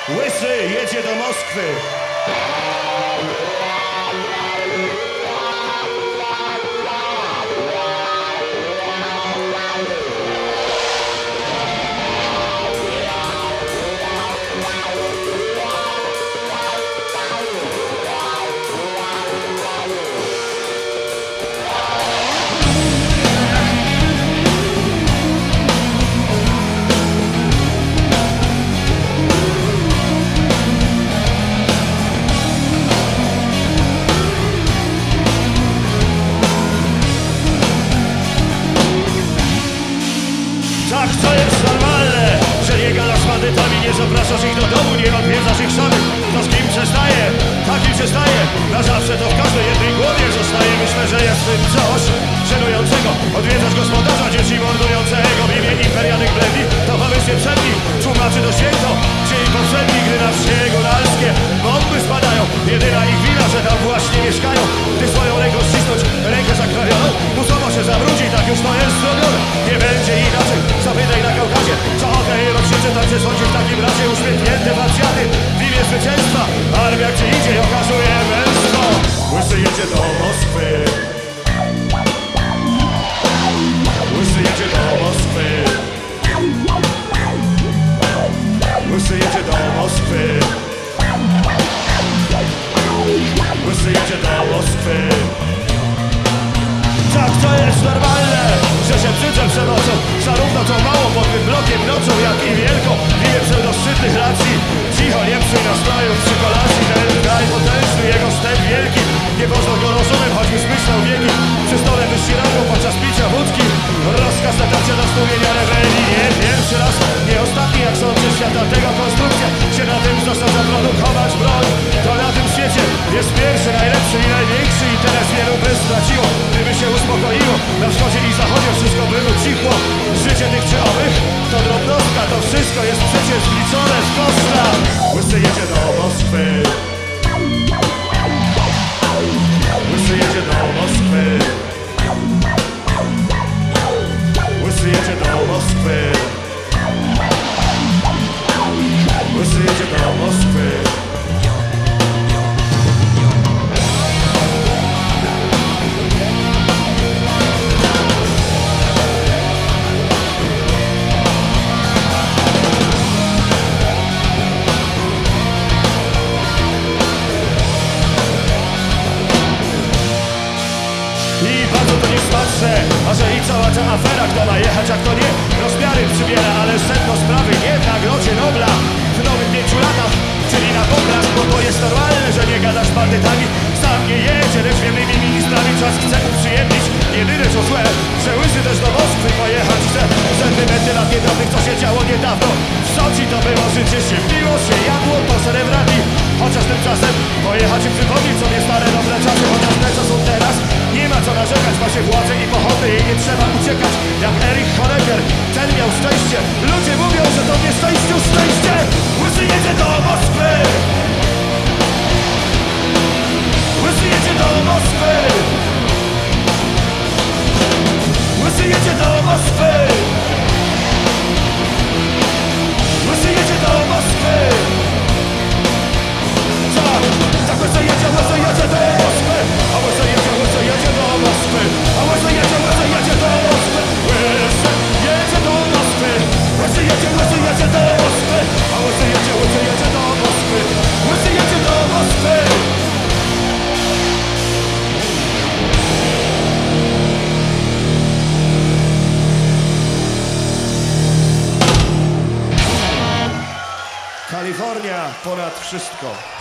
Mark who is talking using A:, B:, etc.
A: Łysy jedzie do Moskwy. Tak, to jest normalne, że nie gadasz z bandytami, nie zapraszasz ich do domu, nie odwiedzasz ich samych. To z kim przestaje, takim przestaje. Na zawsze to w każdej jednej głowie zostaje. Myślę, że jest w tym coś żenującego. Odwiedzasz gospodarza dzieci mordującego w imię imperialnych blendzi. To pomysł nie przed nim, tłumaczy to święto. Dzień poprzedni, gdy na wsie góralskie bomby spadają. Jedyna ich wina, że tam właśnie mieszkają. Gdy swoją ręką ścisnąć rękę zakrawioną, musowo się zabrudzi, tak już to jest zrobione. Nie będzie inaczej, zapytaj na Kaukazie. Co o tej rozsiecze, tak się sądzi w takim razie uśmiechnięte wacjaty. W imię zwycięstwa armia gdzie idzie okazuje męstwo. Łysy jedzie do Moskwy. Łysy jedzie do Moskwy. Łysy jedzie do Moskwy. Łysy jedzie do Moskwy. Tak, to jest normalne, że się brzydzę przemocą. Zarówno tą małą pod tym blokiem nocą, jak i wielką. W imię pseudoszczytnych racji. Cicho, nie psuj nastrojów przy kolacji. Ten kraj potężny, jego step wielki. Nie poznał go rozumem, choć już myślał wieki. Przy stole wyścieraną podczas picia wódki. Rozkaz natarcia na stłumienia rebelii. Nie pierwszy raz, nie ostatni, jak sądzę, świata tego konstrukcja się na tym został zaprodukować broń. To na tym świecie jest pierwszy, najlepszy i największy interes wielu by straciło, gdyby się uspokoiło. Na wschodzie i zachodzie wszystko by ucichło. Życie tych czy owych to drobnostka, to wszystko jest przecież wliczone w koszta. Łysy jedzie do Moskwy. Łysy jedzie do Moskwy. Łysy jedzie do Moskwy. Łysy jedzie do Moskwy. I bardzo to nie spatrzę, a że i cała ta afera, kto ma jechać, a kto nie. Rozmiary przybiera, ale sedno sprawy nie w nagrodzie Nobla w nowych 5 latach, czyli na poklask, bo to jest normalne, że nie gadasz z bandytami. Sam nie jedzie, lecz wielnymi ministrami czas chce uprzyjemnić. Jedyne co złe, że Łysy też do Moskwy pojechać chce. Sentymenty lat niedawnych, co się działo niedawno w Soczi, to było życie się, piło się, jadło to serebrati. Chociaż tymczasem pojechać i przypomnieć sobie stare dobre czasy, chociaż te co są teraz. Nie ma co narzekać, ma się władzę i pochody i nie trzeba uciekać. Jak Erich Honecker, ten miał szczęście. Ludzie mówią, że to nieszczęściu szczęście. Łysy jedzie do Moskwy. Łysy jedzie do Moskwy. Łysy jedzie do Moskwy. Łysy jedzie do Moskwy. Tak, łysy jedzie do Moskwy. A łysy jedzie do Moskwy. A łysy jedzie do Moskwy. Łysy jedzie do Moskwy. Łysy jedzie do Moskwy. A łysy jedzie do Moskwy. Łysy jedzie do Moskwy. Kalifornia ponad wszystko.